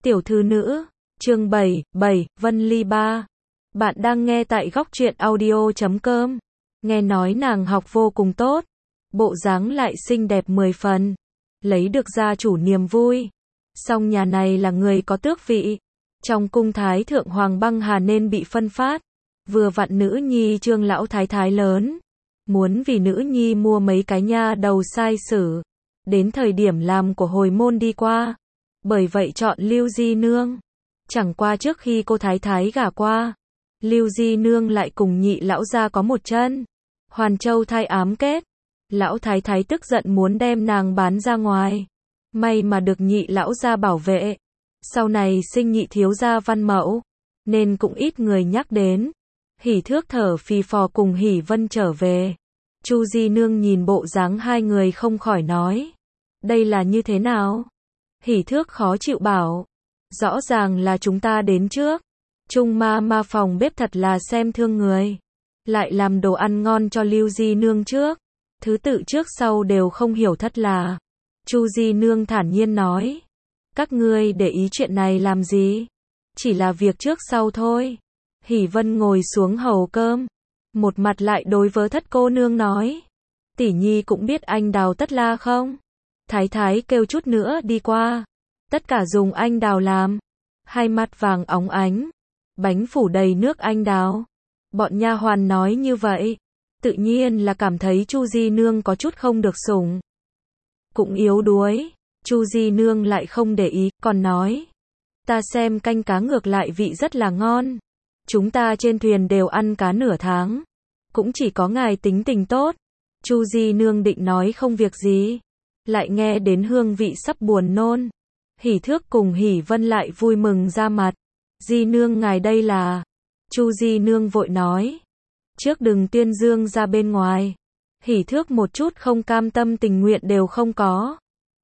Tiểu thư nữ, chương 7, Vân Ly 3. Bạn đang nghe tại góc truyện audio.com. Nghe nói nàng học vô cùng tốt, bộ dáng lại xinh đẹp 10 phần, lấy được gia chủ niềm vui. Song nhà này là người có tước vị, trong cung thái thượng hoàng băng hà nên bị phân phát. Vừa vặn nữ nhi Trương lão thái thái lớn, muốn vì nữ nhi mua mấy cái nha đầu sai sử, đến thời điểm làm của hồi môn đi qua. Bởi vậy chọn Lưu Di Nương. Chẳng qua trước khi cô thái thái gả qua, Lưu Di Nương lại cùng nhị lão gia có một chân Hoàn Châu thai ám kết. Lão thái thái tức giận muốn đem nàng bán ra ngoài. May mà được nhị lão gia bảo vệ. Sau này sinh nhị thiếu gia Văn Mẫu, nên cũng ít người nhắc đến. Hỉ Thước thở phì phò cùng Hỉ Vân trở về. Chu Di Nương nhìn bộ dáng hai người không khỏi nói: đây là như thế nào? Hỉ Thước khó chịu bảo: rõ ràng là chúng ta đến trước. Trung ma phòng bếp thật là xem thương người. Lại làm đồ ăn ngon cho Lưu Di Nương trước. Thứ tự trước sau đều không hiểu thất là. Chu Di Nương thản nhiên nói: các ngươi để ý chuyện này làm gì? Chỉ là việc trước sau thôi. Hỉ Vân ngồi xuống hầu cơm, một mặt lại đối với thất cô nương nói: tỷ nhi cũng biết anh đào tất la không? Thái thái kêu chút nữa đi qua. Tất cả dùng anh đào làm. Hai mắt vàng óng ánh, bánh phủ đầy nước anh đào. Bọn nha hoàn nói như vậy, tự nhiên là cảm thấy Chu Di Nương có chút không được sủng. Cũng yếu đuối. Chu Di Nương lại không để ý, còn nói: ta xem canh cá ngược lại vị rất là ngon. Chúng ta trên thuyền đều ăn cá nửa tháng, cũng chỉ có ngài tính tình tốt. Chu Di Nương định nói không việc gì, lại nghe đến hương vị sắp buồn nôn. Hỉ Thước cùng Hỉ Vân lại vui mừng ra mặt. Di Nương ngài đây là... Chu Di Nương vội nói: trước đừng tuyên dương ra bên ngoài. Hỉ Thước một chút không cam tâm tình nguyện đều không có.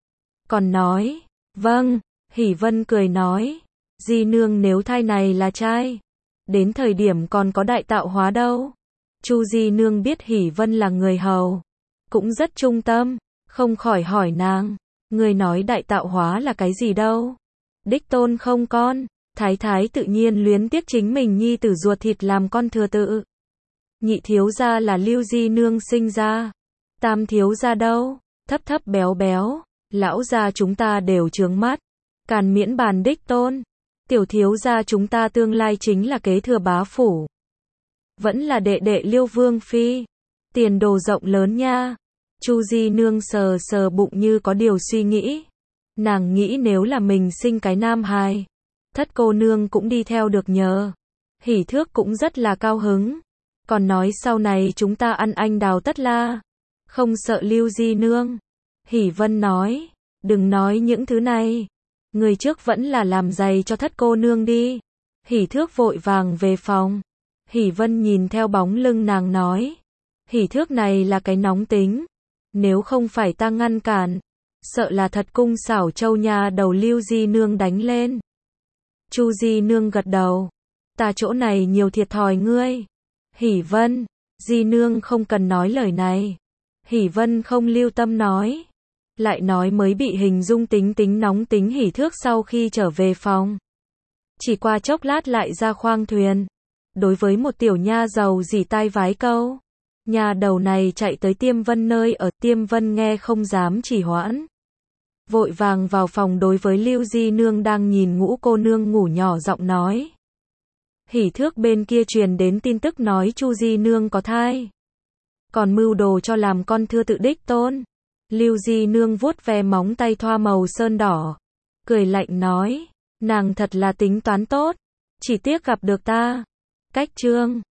Còn nói: vâng. Hỉ Vân cười nói: Di Nương nếu thai này là trai, đến thời điểm còn có đại tạo hóa đâu. Chu Di Nương biết Hỉ Vân là người hầu, cũng rất trung tâm, không khỏi hỏi nàng: người nói đại tạo hóa là cái gì đâu? Đích tôn không con. Thái thái tự nhiên luyến tiếc chính mình nhi tử ruột thịt làm con thừa tự. Nhị thiếu gia là Lưu Di Nương sinh ra. Tam thiếu gia đâu? Thấp thấp béo béo. Lão gia chúng ta đều trướng mắt. Càn miễn bàn đích tôn. Tiểu thiếu gia chúng ta tương lai chính là kế thừa bá phủ. Vẫn là đệ đệ Liêu Vương phi. Tiền đồ rộng lớn nha. Chu Di Nương sờ sờ bụng như có điều suy nghĩ. Nàng nghĩ nếu là mình sinh cái nam hài, thất cô nương cũng đi theo được nhờ. Hỉ Thước cũng rất là cao hứng. Còn nói sau này chúng ta ăn anh đào tất la, không sợ Lưu Di Nương. Hỉ Vân nói: đừng nói những thứ này. Người trước vẫn là làm giày cho thất cô nương đi. Hỉ Thước vội vàng về phòng. Hỉ Vân nhìn theo bóng lưng nàng nói: Hỉ Thước này là cái nóng tính. Nếu không phải ta ngăn cản, sợ là thật cung xảo châu nhà đầu Lưu Di Nương đánh lên. Chu Di Nương gật đầu: ta chỗ này nhiều thiệt thòi ngươi. Hỉ Vân: Di Nương không cần nói lời này. Hỉ Vân không lưu tâm nói. Lại nói mới bị hình dung tính nóng tính Hỉ Thước sau khi trở về phòng. Chỉ qua chốc lát lại ra khoang thuyền. Đối với một tiểu nha giàu dỉ tai vái câu. Nhà đầu này chạy tới Tiêm Vân nơi ở. Tiêm Vân nghe không dám trì hoãn, vội vàng vào phòng đối với Lưu Di Nương đang nhìn Ngũ cô nương ngủ nhỏ giọng nói. Hỉ Thước bên kia truyền đến tin tức nói Chu Di Nương có thai, còn mưu đồ cho làm con thưa tự đích tôn. Lưu Di Nương vuốt ve móng tay thoa màu sơn đỏ, cười lạnh nói: nàng thật là tính toán tốt, chỉ tiếc gặp được ta. Cách chương